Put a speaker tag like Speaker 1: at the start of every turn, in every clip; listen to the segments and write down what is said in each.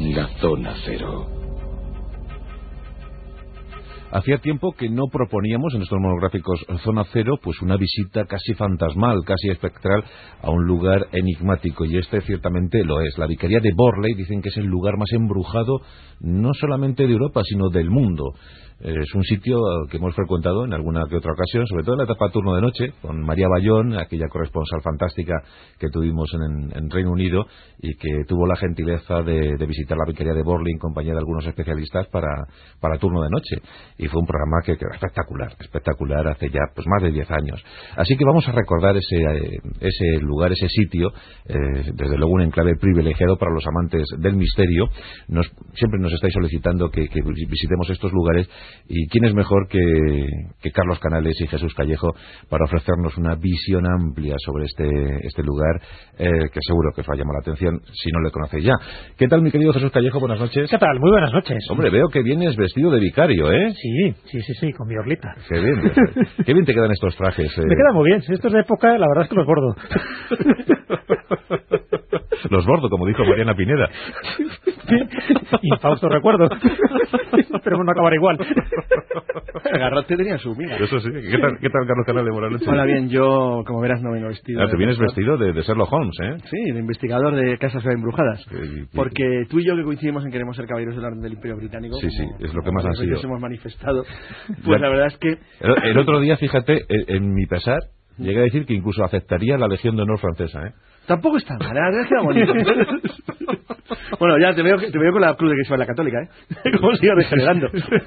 Speaker 1: la Zona Cero.
Speaker 2: Hacía tiempo que no proponíamos en estos monográficos Zona Cero pues una visita casi fantasmal, casi espectral a un lugar enigmático, y este ciertamente lo es. La Vicaría de Borley dicen que es el lugar más embrujado no solamente de Europa sino del mundo. Es un sitio que hemos frecuentado en alguna que otra ocasión, sobre todo en la etapa turno de noche, con María Bayón, aquella corresponsal fantástica que tuvimos en Reino Unido y que tuvo la gentileza de visitar la Vicaría de Borley en compañía de algunos especialistas para turno de noche. Y fue un programa que era espectacular hace ya pues más de 10 años. Así que vamos a recordar ese lugar, ese sitio, desde luego un enclave privilegiado para los amantes del misterio. Siempre nos estáis solicitando que visitemos estos lugares, y quién es mejor que Carlos Canales y Jesús Callejo para ofrecernos una visión amplia sobre este lugar, que seguro que os va a llamar la atención si no le conocéis ya. ¿Qué tal, mi querido Jesús Callejo? Buenas noches.
Speaker 3: ¿Qué tal? Muy buenas noches.
Speaker 2: Hombre, veo que vienes vestido de vicario, ¿eh?
Speaker 3: Sí, con mi orlita.
Speaker 2: Qué bien, qué bien te quedan estos trajes.
Speaker 3: Me quedan muy bien. Estos de época, la verdad es que los bordo.
Speaker 2: Los bordo, como dijo Mariana Pineda.
Speaker 3: Infausto recuerdo. Pero no acabará igual.
Speaker 4: El garrote tenía su vida.
Speaker 2: Eso sí. ¿Qué tal Carlos Canales? Buenas noches.
Speaker 4: Hola, bien. Yo, como verás, no vengo vestido.
Speaker 2: Te vienes vestido de Sherlock Holmes, ¿eh?
Speaker 4: Sí, de investigador de casas embrujadas. Porque tú y yo, que coincidimos en queremos ser caballeros del orden del Imperio Británico.
Speaker 2: Sí, es lo que más han sido.
Speaker 4: Nos hemos manifestado. Pues la verdad es que...
Speaker 2: El otro día, fíjate, en mi pesar, llegué a decir que incluso aceptaría la Legión de Honor francesa, ¿eh?
Speaker 4: Tampoco está mal, ¿eh? Queda bonito. Bueno, ya te veo con la cruz de que se va la católica, ¿eh? ¿Cómo sigo degenerando?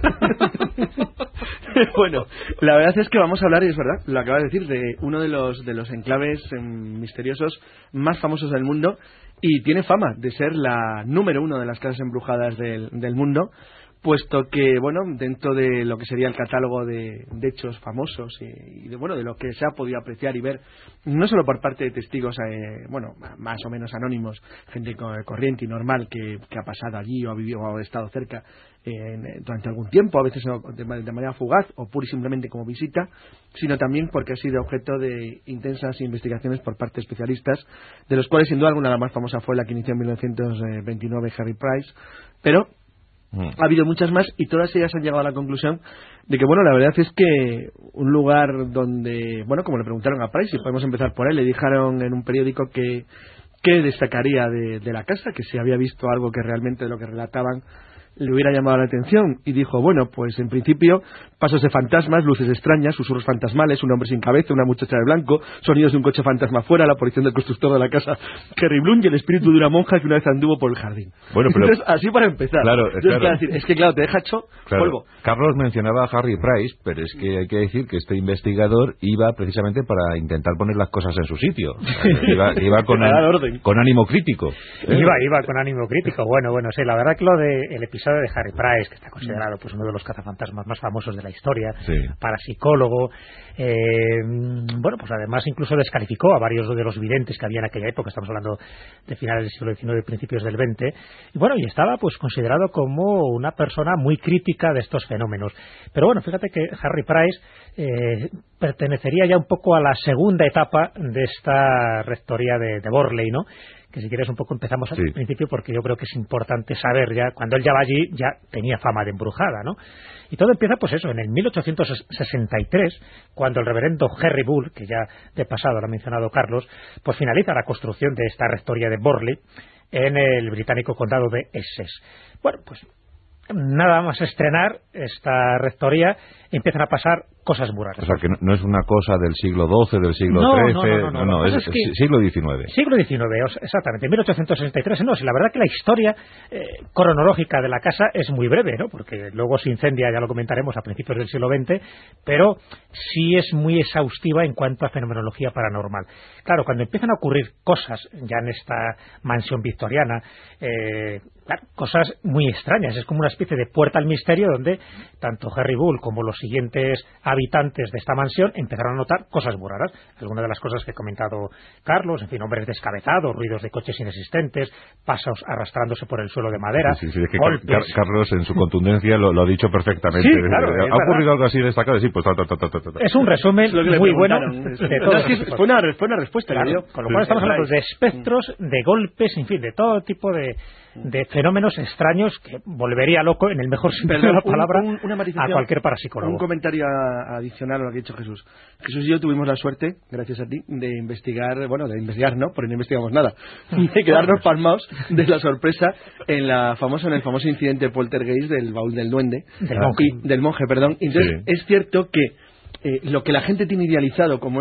Speaker 4: Bueno, la verdad es que vamos a hablar, y es verdad, lo acabas de decir, de uno de los enclaves misteriosos más famosos del mundo, y tiene fama de ser la número 1 de las casas embrujadas del mundo, puesto que, bueno, dentro de lo que sería el catálogo de hechos famosos y de lo que se ha podido apreciar y ver, no solo por parte de testigos, más o menos anónimos, gente corriente y normal que ha pasado allí o ha vivido o ha estado cerca durante algún tiempo, a veces de manera fugaz o pura y simplemente como visita, sino también porque ha sido objeto de intensas investigaciones por parte de especialistas, de los cuales sin duda alguna la más famosa fue la que inició en 1929 Harry Price, pero ha habido muchas más, y todas ellas han llegado a la conclusión de que, la verdad es que un lugar donde, como le preguntaron a Price, y podemos empezar por él, le dijeron en un periódico que destacaría de la casa, que si había visto algo que realmente de lo que relataban le hubiera llamado la atención, y dijo, pues en principio pasos de fantasmas, luces extrañas, susurros fantasmales, un hombre sin cabeza, una muchacha de blanco, sonidos de un coche fantasma afuera, la aparición del constructor de la casa Kerry Bloom y el espíritu de una monja que una vez anduvo por el jardín. Entonces, así para empezar.
Speaker 2: Claro.
Speaker 4: Es que te deja hecho polvo.
Speaker 2: Carlos mencionaba a Harry Price, pero es que hay que decir que este investigador iba precisamente para intentar poner las cosas en su sitio. Iba con ánimo crítico.
Speaker 3: Iba con ánimo crítico. Bueno, sí, la verdad que lo del episodio de Harry Price, que está considerado pues uno de los cazafantasmas más famosos de la historia, parapsicólogo, pues además incluso descalificó a varios de los videntes que había en aquella época. Estamos hablando de finales del siglo XIX, principios del XX, y estaba pues considerado como una persona muy crítica de estos fenómenos. Pero fíjate que Harry Price pertenecería ya un poco a la segunda etapa de esta rectoría de Borley, ¿no? Que si quieres un poco empezamos al principio, porque yo creo que es importante saber ya, cuando él ya va allí, ya tenía fama de embrujada, ¿no? Y todo empieza pues eso, en el 1863, cuando el reverendo Harry Bull, que ya de pasado lo ha mencionado Carlos, pues finaliza la construcción de esta rectoría de Borley en el británico condado de Essex. Pues nada más estrenar esta rectoría, empiezan a pasar cosas muy raras.
Speaker 2: O sea, que no es una cosa del siglo XII, del siglo XIII, no, es siglo XIX.
Speaker 3: Siglo XIX, exactamente, 1863. No, si la verdad que la historia cronológica de la casa es muy breve, ¿no? Porque luego se incendia, ya lo comentaremos, a principios del siglo XX, pero sí es muy exhaustiva en cuanto a fenomenología paranormal. Claro, cuando empiezan a ocurrir cosas ya en esta mansión victoriana, cosas muy extrañas, es como una especie de puerta al misterio donde tanto Harry Bull como los siguientes habitantes de esta mansión empezaron a notar cosas muy raras. Algunas de las cosas que ha comentado Carlos, en fin, hombres descabezados, ruidos de coches inexistentes, pasos arrastrándose por el suelo de madera.
Speaker 2: Sí, es que Carlos en su contundencia lo ha dicho perfectamente.
Speaker 3: Sí, claro,
Speaker 2: ¿Ha ocurrido algo así destacado? Sí, pues
Speaker 3: es un resumen muy bueno.
Speaker 4: Fue una respuesta respuesta.
Speaker 3: Claro, con lo cual estamos hablando de espectros, de golpes, en fin, de todo tipo de fenómenos extraños que volvería loco, en el mejor sentido de la palabra, a cualquier parapsicólogo.
Speaker 4: Un comentario adicional a lo que ha dicho Jesús. Jesús y yo tuvimos la suerte, gracias a ti, de investigar, no, porque no investigamos nada, de quedarnos pasmados de la sorpresa en el famoso incidente poltergeist del baúl del duende, del monje, perdón. Entonces, es cierto que lo que la gente tiene idealizado como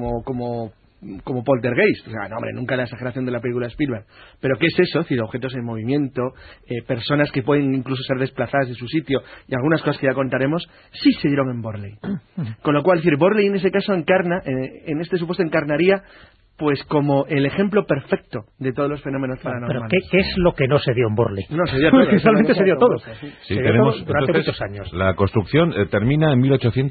Speaker 4: poltergeist, o sea, no, hombre, nunca la exageración de la película Spielberg, pero ¿qué es eso? Es decir, objetos en movimiento, personas que pueden incluso ser desplazadas de su sitio, y algunas cosas que ya contaremos, sí se dieron en Borley. Con lo cual, decir, Borley en ese caso en este supuesto encarnaría pues como el ejemplo perfecto de todos los fenómenos paranormales.
Speaker 3: Pero ¿qué es lo que no se dio en Borley?
Speaker 4: No, se dio todo.
Speaker 3: Realmente se dio todo.
Speaker 2: Sí, tenemos
Speaker 3: durante muchos años.
Speaker 2: La construcción termina en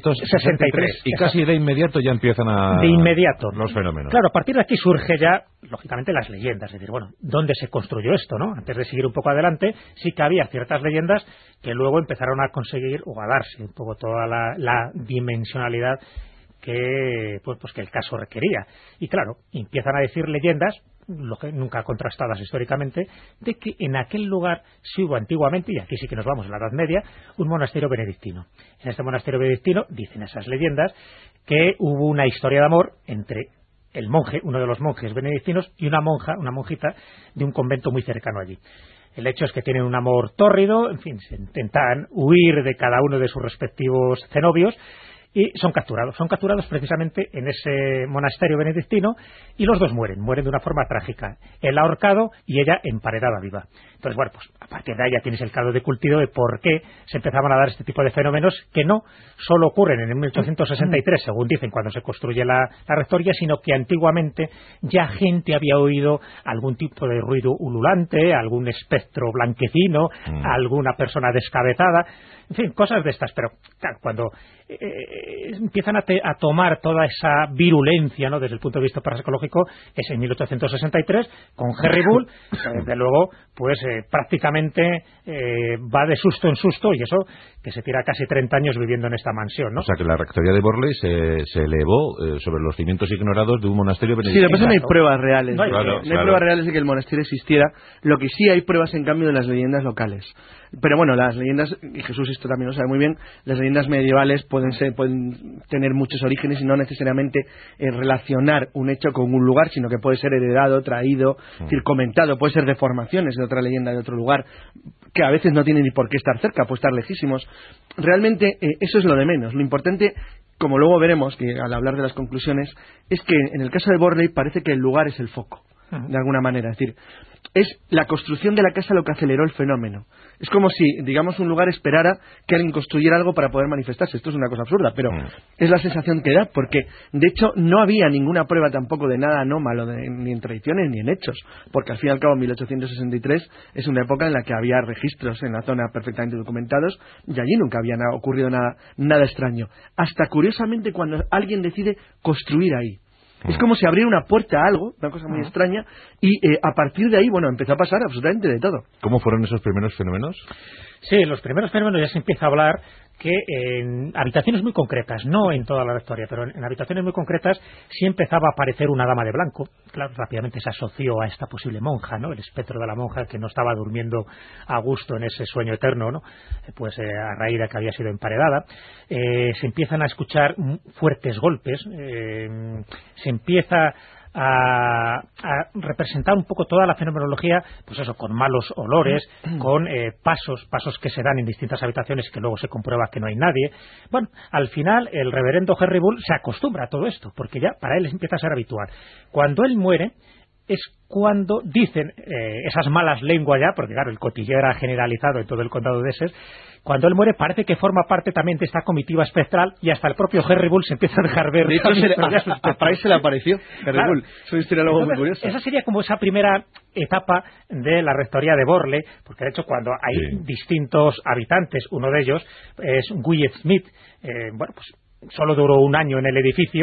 Speaker 2: 1863 y casi de inmediato ya empiezan los fenómenos.
Speaker 3: Claro, a partir de aquí surge ya, lógicamente, las leyendas. Es decir, bueno, ¿dónde se construyó esto, no? Antes de seguir un poco adelante, sí que había ciertas leyendas que luego empezaron a conseguir o a darse un poco toda la dimensionalidad que el caso requería. Y claro, empiezan a decir leyendas, nunca contrastadas históricamente, de que en aquel lugar sí hubo antiguamente, y aquí sí que nos vamos a la Edad Media, un monasterio benedictino. En este monasterio benedictino, dicen esas leyendas, que hubo una historia de amor entre el monje, uno de los monjes benedictinos, y una monjita de un convento muy cercano allí. El hecho es que tienen un amor tórrido, en fin, se intentan huir de cada uno de sus respectivos cenobios, y son capturados precisamente en ese monasterio benedictino, y los dos mueren de una forma trágica, él ahorcado y ella emparedada viva. Entonces, bueno, pues a partir de ahí ya tienes el caldo de cultivo de por qué se empezaban a dar este tipo de fenómenos que no solo ocurren en el 1863, según dicen, cuando se construye la rectoría, sino que antiguamente ya gente había oído algún tipo de ruido ululante, algún espectro blanquecino, alguna persona descabezada, en fin, cosas de estas. Pero claro, cuando empiezan a tomar toda esa virulencia, ¿no?, desde el punto de vista parapsicológico, es en 1863 con Harry Bull, desde luego, pues prácticamente va de susto en susto, y eso que se tira casi 30 años viviendo en esta mansión, ¿no?
Speaker 2: O sea que la rectoría de Borley se elevó sobre los cimientos ignorados de un monasterio benedictino.
Speaker 4: Sí, lo que pasa es que no hay pruebas reales.
Speaker 2: No hay
Speaker 4: pruebas reales de que el monasterio existiera. Lo que sí hay pruebas, en cambio, de las leyendas locales. Pero bueno, las leyendas, y Jesús esto también lo sabe muy bien, las leyendas medievales pueden tener muchos orígenes y no necesariamente relacionar un hecho con un lugar, sino que puede ser heredado, traído, comentado, puede ser deformaciones de otra leyenda de otro lugar, que a veces no tienen ni por qué estar cerca, puede estar lejísimos. Realmente eso es lo de menos. Lo importante, como luego veremos que al hablar de las conclusiones, es que en el caso de Borley parece que el lugar es el foco, de alguna manera. Es decir, es la construcción de la casa lo que aceleró el fenómeno. Es como si, digamos, un lugar esperara que alguien construyera algo para poder manifestarse. Esto es una cosa absurda, pero es la sensación que da, porque de hecho no había ninguna prueba tampoco de nada anómalo, ni en tradiciones ni en hechos, porque al fin y al cabo 1863 es una época en la que había registros en la zona perfectamente documentados, y allí nunca había ocurrido nada extraño. Hasta curiosamente cuando alguien decide construir ahí. Es como si abriera una puerta a algo, una cosa muy extraña, y a partir de ahí, bueno, empezó a pasar absolutamente de todo.
Speaker 2: ¿Cómo fueron esos primeros fenómenos?
Speaker 3: Sí, los primeros fenómenos ya se empieza a hablar que en habitaciones muy concretas, no en toda la rectoría, pero en habitaciones muy concretas sí empezaba a aparecer una dama de blanco. Claro, rápidamente se asoció a esta posible monja, ¿no?, el espectro de la monja que no estaba durmiendo a gusto en ese sueño eterno, ¿no?, pues a raíz de que había sido emparedada. Se empiezan a escuchar fuertes golpes, se empieza a representar un poco toda la fenomenología, pues eso, con malos olores, con pasos que se dan en distintas habitaciones que luego se comprueba que no hay nadie. Bueno, al final el reverendo Harry Bull se acostumbra a todo esto, porque ya para él empieza a ser habitual. Cuando él muere es cuando dicen esas malas lenguas ya, porque claro, el cotilleo era generalizado en todo el condado de Essex. Cuando él muere parece que forma parte también de esta comitiva espectral, y hasta el propio Harry Bull se empieza a dejar ver.
Speaker 4: De hecho, a Price se le apareció Harry Bull. Es una historia luego muy curiosa.
Speaker 3: Esa sería como esa primera etapa de la rectoría de Borley, porque de hecho cuando hay distintos habitantes, uno de ellos es Wyatt Smith, bueno, pues solo duró un año en el edificio,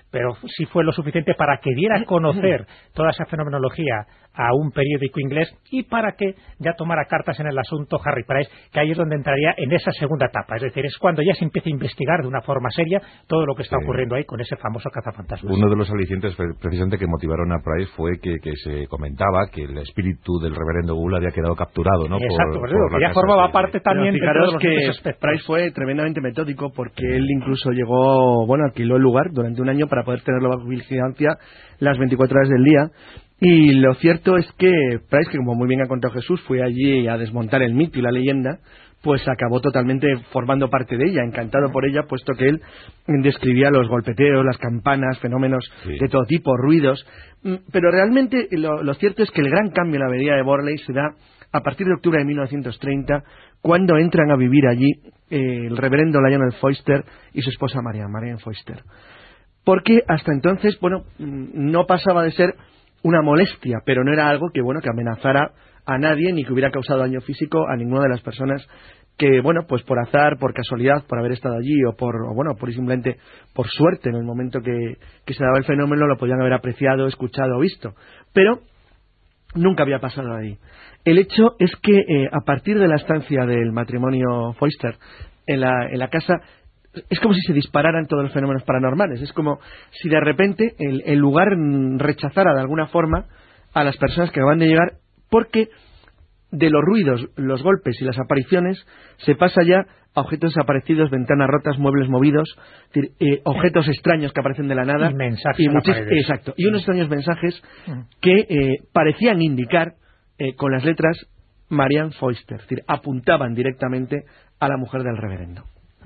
Speaker 3: pero sí fue lo suficiente para que diera a conocer toda esa fenomenología a un periódico inglés y para que ya tomara cartas en el asunto Harry Price, que ahí es donde entraría en esa segunda etapa. Es decir, es cuando ya se empieza a investigar de una forma seria todo lo que está ocurriendo ahí con ese famoso cazafantasmas.
Speaker 2: Uno de los alicientes precisamente que motivaron a Price fue que se comentaba que el espíritu del reverendo Gould había quedado capturado, ¿no?
Speaker 3: Exacto, que ya formaba parte también de
Speaker 4: fijaros
Speaker 3: los
Speaker 4: que Price fue tremendamente metódico, porque él incluso llegó, alquiló el lugar durante un año para poder tenerlo bajo vigilancia las 24 horas del día. Y lo cierto es que Price, que como muy bien ha contado Jesús, fue allí a desmontar el mito y la leyenda, pues acabó totalmente formando parte de ella, encantado por ella, puesto que él describía los golpeteos, las campanas, fenómenos de todo tipo, ruidos. Pero realmente lo cierto es que el gran cambio en la abadía de Borley se da a partir de octubre de 1930, cuando entran a vivir allí el reverendo Lionel Foyster y su esposa Marianne Foyster. Porque hasta entonces, no pasaba de ser una molestia, pero no era algo que amenazara a nadie ni que hubiera causado daño físico a ninguna de las personas que, pues por azar, por casualidad, por haber estado allí o por simplemente por suerte en el momento que se daba el fenómeno, lo podían haber apreciado, escuchado o visto. Pero nunca había pasado ahí. El hecho es que a partir de la estancia del matrimonio Foyster en la casa, es como si se dispararan todos los fenómenos paranormales. Es como si de repente el lugar rechazara de alguna forma a las personas que acaban de llegar, porque de los ruidos, los golpes y las apariciones se pasa ya a objetos desaparecidos, ventanas rotas, muebles movidos, objetos extraños que aparecen de la nada
Speaker 3: y mensajes
Speaker 4: y unos extraños mensajes que parecían indicar con las letras Marianne Foyster, es decir, apuntaban directamente a la mujer del reverendo.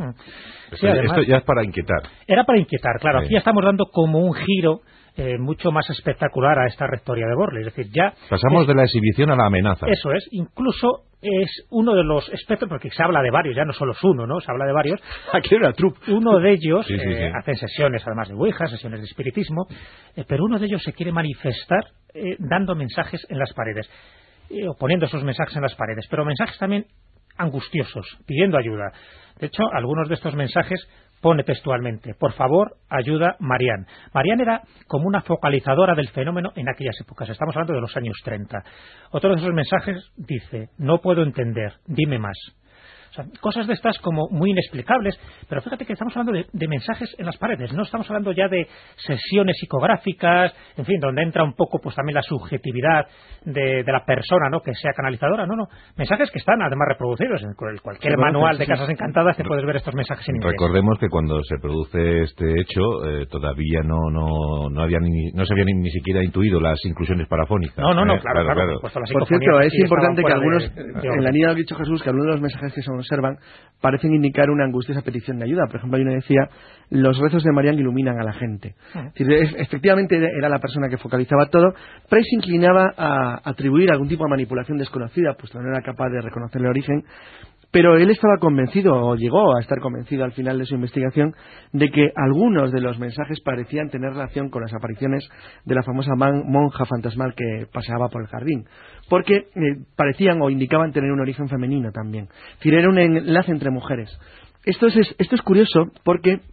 Speaker 2: Sí, además, esto ya es para inquietar.
Speaker 3: Era para inquietar, claro. Aquí ya estamos dando como un giro mucho más espectacular a esta rectoría de Borley. Es decir, ya
Speaker 2: pasamos de la exhibición a la amenaza.
Speaker 3: Eso es. Incluso es uno de los espectros, porque se habla de varios, ya no solo es uno, ¿no? Se habla de varios.
Speaker 4: Aquí era trup.
Speaker 3: Uno de ellos hacen sesiones, además de Ouija, sesiones de espiritismo, pero uno de ellos se quiere manifestar dando mensajes en las paredes, o poniendo esos mensajes en las paredes, pero mensajes también angustiosos, pidiendo ayuda. De hecho, algunos de estos mensajes pone textualmente: por favor, ayuda Marianne. Marianne era como una focalizadora del fenómeno en aquellas épocas. Estamos hablando de los años 30. Otro de esos mensajes dice: no puedo entender, dime más. O sea, cosas de estas como muy inexplicables, pero fíjate que estamos hablando de mensajes en las paredes, no estamos hablando ya de sesiones psicográficas, en fin, donde entra un poco pues también la subjetividad de la persona, ¿no?, que sea canalizadora, no, mensajes que están además reproducidos en cualquier manual de Casas Encantadas, te puedes ver estos mensajes en inglés.
Speaker 2: Recordemos que cuando se produce este hecho todavía no se habían ni siquiera intuido las inclusiones parafónicas.
Speaker 3: No, claro.
Speaker 4: Por cierto, es importante que algunos, en la línea de lo que ha dicho Jesús, que algunos de los mensajes que se observan parecen indicar una angustiosa petición de ayuda. Por ejemplo, hay uno que decía: los rezos de Marianne iluminan a la gente. Es decir, efectivamente era la persona que focalizaba todo. Price se inclinaba a atribuir algún tipo de manipulación desconocida, pues no era capaz de reconocer el origen, pero él estaba convencido, o llegó a estar convencido al final de su investigación, de que algunos de los mensajes parecían tener relación con las apariciones de la famosa monja fantasmal que paseaba por el jardín, porque parecían o indicaban tener un origen femenino también. Es decir, era un enlace entre mujeres. Esto es curioso porque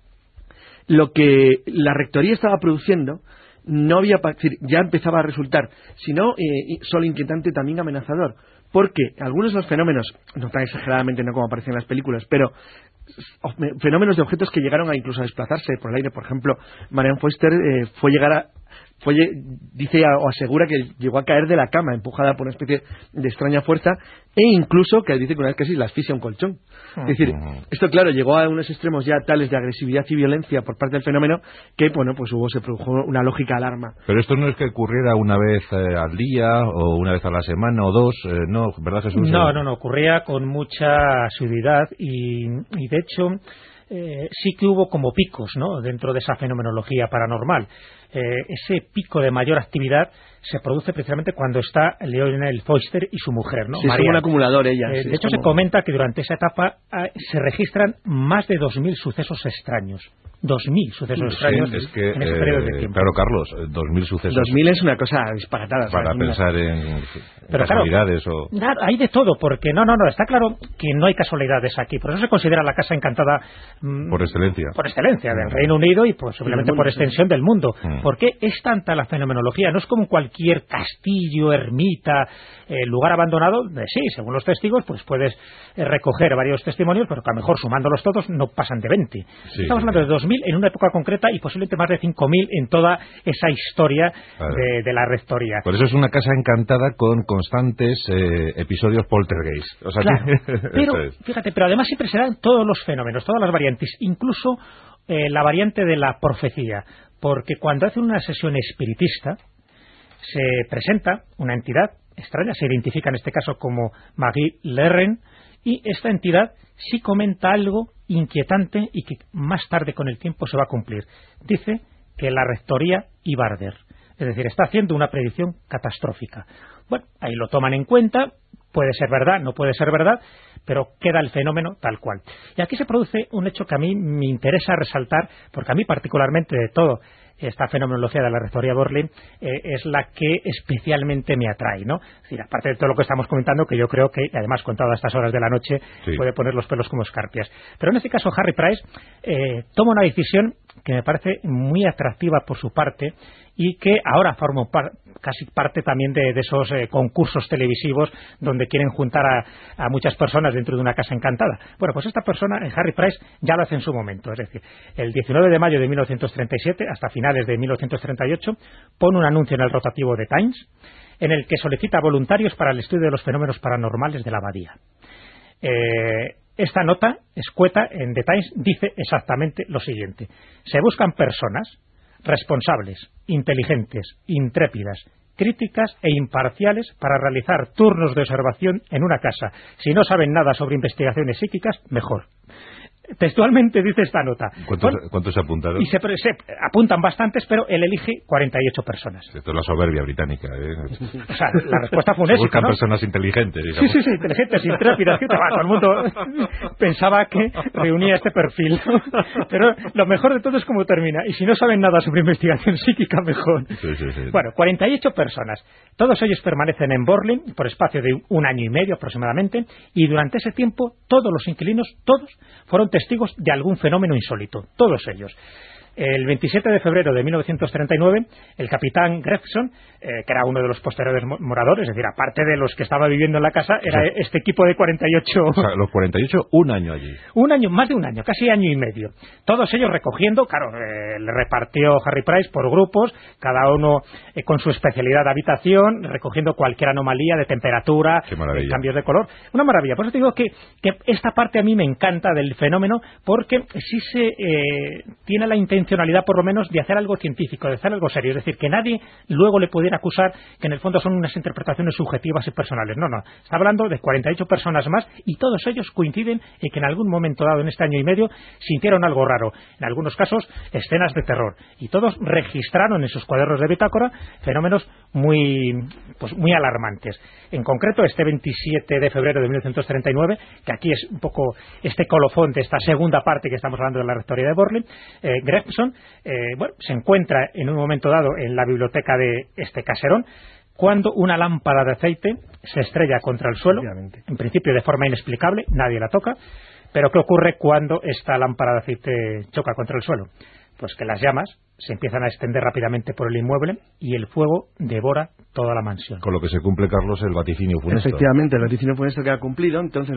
Speaker 4: lo que la rectoría estaba produciendo ya empezaba a resultar, si no solo inquietante, también amenazador, porque algunos de los fenómenos, no tan exageradamente no como aparecen en las películas, pero fenómenos de objetos que llegaron a incluso a desplazarse por el aire. Por ejemplo, Marianne Foyster dice o asegura que llegó a caer de la cama empujada por una especie de extraña fuerza, e incluso que dice que una vez casi la asfixia un colchón. Es decir, esto claro llegó a unos extremos ya tales de agresividad y violencia por parte del fenómeno que se produjo una lógica alarma.
Speaker 2: Pero esto no es que ocurriera una vez al día o una vez a la semana o dos, ¿no? ¿Verdad, Jesús?
Speaker 3: No, ocurría con mucha asiduidad y de hecho sí que hubo como picos, ¿no?, dentro de esa fenomenología paranormal. ese pico de mayor actividad se produce precisamente cuando está Lionel Foyster y su mujer, ¿no?
Speaker 4: Sí, es un acumulador ella.
Speaker 3: De hecho, se comenta que durante esa etapa se registran más de 2.000 sucesos extraños. 2.000 sucesos extraños
Speaker 2: es que,
Speaker 3: en ese periodo de tiempo.
Speaker 2: Claro, Carlos, 2.000 sucesos.
Speaker 4: 2.000 es una cosa disparatada.
Speaker 2: Para pensar en casualidades o...
Speaker 3: Claro, hay de todo, porque no, está claro que no hay casualidades aquí. Por eso se considera la Casa Encantada...
Speaker 2: por excelencia.
Speaker 3: Por excelencia, del Reino Unido y posiblemente por extensión del mundo. Porque es tanta la fenomenología, no es como cualquier castillo, ermita, lugar abandonado. Sí, según los testigos, pues puedes recoger varios testimonios, pero que a lo mejor sumándolos todos no pasan de 20. Sí, estamos hablando de 2.000 en una época concreta y posiblemente más de 5.000 en toda esa historia de la rectoría.
Speaker 2: Por eso es una casa encantada con constantes episodios poltergeist. O sea,
Speaker 3: claro, pero fíjate, pero además siempre se dan todos los fenómenos, todas las variantes, incluso la variante de la profecía, porque cuando hace una sesión espiritista se presenta una entidad extraña, se identifica en este caso como Marie Lerren, y esta entidad sí comenta algo inquietante y que más tarde con el tiempo se va a cumplir. Dice que la rectoría iba a arder. Es decir, está haciendo una predicción catastrófica. Bueno, ahí lo toman en cuenta, puede ser verdad, no puede ser verdad, pero queda el fenómeno tal cual. Y aquí se produce un hecho que a mí me interesa resaltar, porque a mí particularmente de todo esta fenomenología de la rectoría Borley es la que especialmente me atrae, ¿no? Es decir, aparte de todo lo que estamos comentando, que yo creo que, además, contado a estas horas de la noche, puede poner los pelos como escarpias. Pero en este caso, Harry Price toma una decisión que me parece muy atractiva por su parte y que ahora forma casi parte también de esos concursos televisivos donde quieren juntar a muchas personas dentro de una casa encantada. Bueno, pues esta persona, Harry Price, ya lo hace en su momento. Es decir, el 19 de mayo de 1937, hasta finales de 1938, pone un anuncio en el rotativo de Times en el que solicita voluntarios para el estudio de los fenómenos paranormales de la abadía. Esta nota escueta en The Times dice exactamente lo siguiente: se buscan personas responsables, inteligentes, intrépidas, críticas e imparciales para realizar turnos de observación en una casa. Si no saben nada sobre investigaciones psíquicas, mejor. Textualmente dice esta nota.
Speaker 2: ¿Cuántos se apuntaron?
Speaker 3: Y se apuntan bastantes, pero él elige 48 personas.
Speaker 2: Esto es la soberbia británica, ¿eh?
Speaker 3: O sea, la respuesta fue un éxito,
Speaker 2: buscan
Speaker 3: ¿no?
Speaker 2: personas inteligentes, digamos.
Speaker 3: Sí, inteligentes, intrépidas, que todo el mundo pensaba que reunía este perfil. Pero lo mejor de todo es cómo termina. Y si no saben nada sobre investigación psíquica, mejor.
Speaker 2: Sí.
Speaker 3: Bueno, 48 personas. Todos ellos permanecen en Borley por espacio de 1 año y medio aproximadamente, y durante ese tiempo todos los inquilinos, todos, fueron testigos de algún fenómeno insólito, todos ellos. El 27 de febrero de 1939, el capitán Gregson, que era uno de los posteriores moradores, es decir, aparte de los que estaba viviendo en la casa, era este equipo de 48...
Speaker 2: O sea, los 48, 1 año allí.
Speaker 3: Más de un año, casi año y medio. Todos ellos recogiendo, claro, le repartió Harry Price por grupos, cada uno con su especialidad de habitación, recogiendo cualquier anomalía de temperatura, de cambios de color. Una maravilla. Por eso te digo que esta parte a mí me encanta del fenómeno, porque sí se tiene la intencionalidad, por lo menos, de hacer algo científico, de hacer algo serio. Es decir, que nadie luego le pudiera acusar que en el fondo son unas interpretaciones subjetivas y personales. No. Está hablando de 48 personas más y todos ellos coinciden en que en algún momento dado en este año y medio sintieron algo raro. En algunos casos, escenas de terror. Y todos registraron en sus cuadernos de bitácora fenómenos muy alarmantes. En concreto, este 27 de febrero de 1939, que aquí es un poco este colofón de esta segunda parte que estamos hablando de la rectoría de Borley, Gregson se encuentra en un momento dado en la biblioteca de este caserón cuando una lámpara de aceite se estrella contra el suelo, en principio de forma inexplicable, nadie la toca, pero ¿qué ocurre cuando esta lámpara de aceite choca contra el suelo? Pues que las llamas se empiezan a extender rápidamente por el inmueble y el fuego devora toda la mansión.
Speaker 2: Con lo que se cumple, Carlos, el vaticinio funesto.
Speaker 4: Efectivamente, el vaticinio funesto que ha cumplido. Entonces,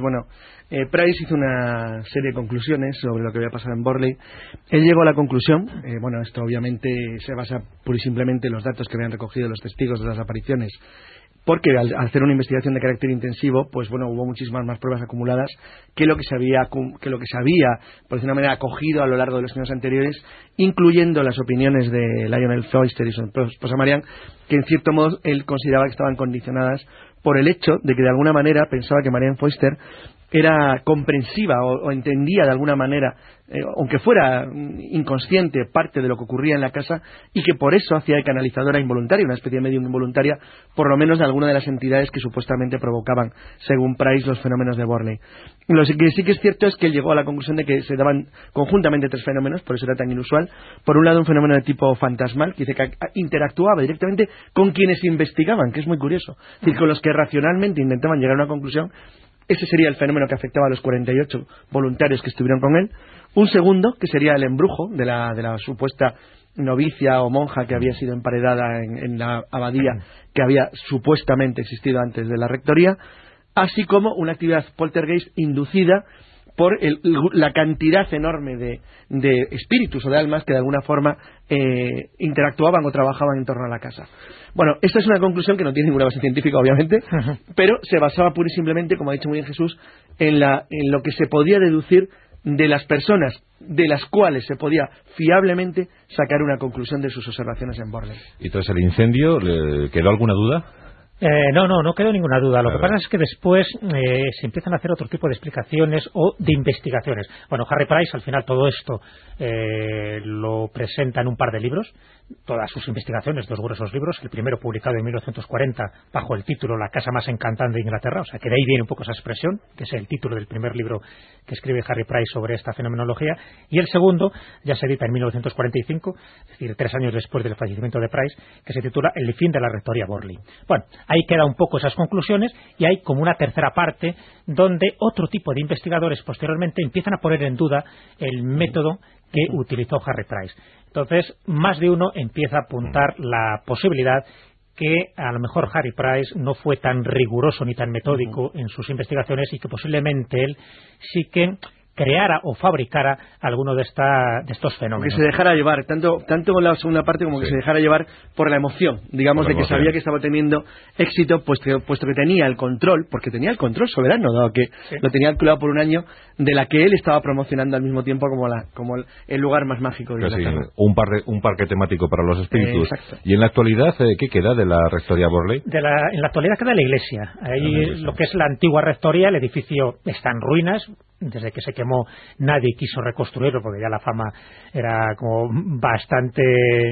Speaker 4: Price hizo una serie de conclusiones sobre lo que había pasado en Borley. Él llegó a la conclusión, esto obviamente se basa pura y simplemente en los datos que habían recogido los testigos de las apariciones, porque al hacer una investigación de carácter intensivo, hubo muchísimas más pruebas acumuladas que lo que se había, por decir una manera, acogido a lo largo de los años anteriores, incluyendo las opiniones de Lionel Foyster y su esposa Marianne, que en cierto modo él consideraba que estaban condicionadas por el hecho de que de alguna manera pensaba que Marianne Foyster era comprensiva o entendía de alguna manera, aunque fuera inconsciente, parte de lo que ocurría en la casa, y que por eso hacía de canalizadora involuntaria, una especie de medium involuntaria, por lo menos de alguna de las entidades que supuestamente provocaban, según Price, los fenómenos de Borley. Lo que sí que es cierto es que él llegó a la conclusión de que se daban conjuntamente 3 fenómenos, por eso era tan inusual. Por un lado, un fenómeno de tipo fantasmal, que dice que interactuaba directamente con quienes investigaban, que es muy curioso, es decir, con los que racionalmente intentaban llegar a una conclusión. Ese sería el fenómeno que afectaba a los 48 voluntarios que estuvieron con él. Un segundo, que sería el embrujo de la supuesta novicia o monja que había sido emparedada en la abadía que había supuestamente existido antes de la rectoría, así como una actividad poltergeist inducida por la cantidad enorme de espíritus o de almas que de alguna forma interactuaban o trabajaban en torno a la casa. Bueno, esta es una conclusión que no tiene ninguna base científica, obviamente, pero se basaba pura y simplemente, como ha dicho muy bien Jesús, en lo que se podía deducir de las personas de las cuales se podía fiablemente sacar una conclusión de sus observaciones en Borley.
Speaker 2: ¿Y tras el incendio quedó alguna duda?
Speaker 3: No quedó ninguna duda. Lo que pasa es que después se empiezan a hacer otro tipo de explicaciones o de investigaciones. Bueno, Harry Price, al final, todo esto lo presenta en un par de libros, todas sus investigaciones, 2 gruesos libros. El primero publicado en 1940 bajo el título La casa más encantante de Inglaterra, o sea que de ahí viene un poco esa expresión, que es el título del primer libro que escribe Harry Price sobre esta fenomenología. Y el segundo ya se edita en 1945, es decir, 3 años después del fallecimiento de Price, que se titula El fin de la rectoría Borley. Bueno, ahí queda un poco esas conclusiones y hay como una tercera parte donde otro tipo de investigadores posteriormente empiezan a poner en duda el método que utilizó Harry Price. Entonces, más de uno empieza a apuntar la posibilidad que a lo mejor Harry Price no fue tan riguroso ni tan metódico en sus investigaciones y que posiblemente él sí que creara o fabricara alguno de estos fenómenos.
Speaker 4: Que se dejara llevar, tanto con la segunda parte como que se dejara llevar por la emoción, digamos, de que sabía que estaba teniendo éxito, puesto que tenía el control, porque tenía el control soberano, dado que lo tenía alquilado por un año, de la que él estaba promocionando al mismo tiempo como el lugar más mágico de Inglaterra.
Speaker 2: Un parque temático para los espíritus. Y en la actualidad, ¿qué queda de la rectoría Borley?
Speaker 3: En la actualidad queda la iglesia. Ahí lo que es la antigua rectoría, el edificio está en ruinas. Desde que se quemó nadie quiso reconstruirlo porque ya la fama era como bastante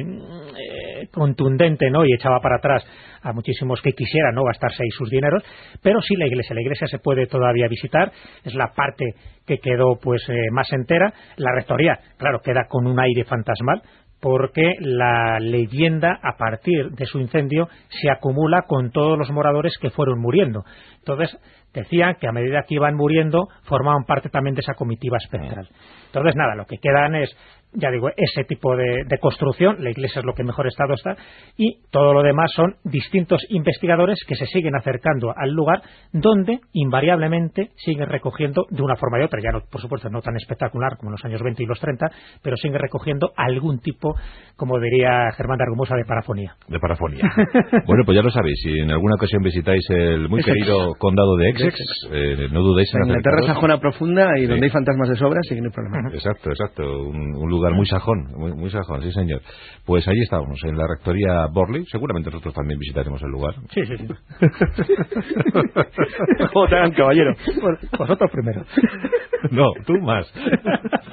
Speaker 3: contundente, ¿no? Y echaba para atrás a muchísimos que quisieran, ¿no?, gastarse ahí sus dineros. Pero sí, la iglesia se puede todavía visitar, es la parte que quedó pues más entera. La rectoría, claro, queda con un aire fantasmal, porque la leyenda a partir de su incendio se acumula con todos los moradores que fueron muriendo. Entonces decían que a medida que iban muriendo formaban parte también de esa comitiva espectral. Entonces nada, lo que quedan es, ya digo, ese tipo de construcción. La iglesia es lo que mejor estado está, y todo lo demás son distintos investigadores que se siguen acercando al lugar, donde invariablemente siguen recogiendo de una forma u otra, ya no, por supuesto no tan espectacular como en los años 20 y los 30, pero siguen recogiendo algún tipo, como diría Germán de Argumosa, de parafonía.
Speaker 2: Bueno, pues ya lo sabéis, si en alguna ocasión visitáis el muy querido condado de Essex, no dudéis en
Speaker 4: Inglaterra sajona profunda y donde hay fantasmas de sobra, sí que no hay problema.
Speaker 2: Exacto, un lugar muy sajón, muy sajón, sí señor. Pues ahí estábamos, en la rectoría Borley. Seguramente nosotros también visitaremos el lugar.
Speaker 3: Sí.
Speaker 4: Joder, caballero.
Speaker 3: Vosotros primero.
Speaker 2: No, tú más.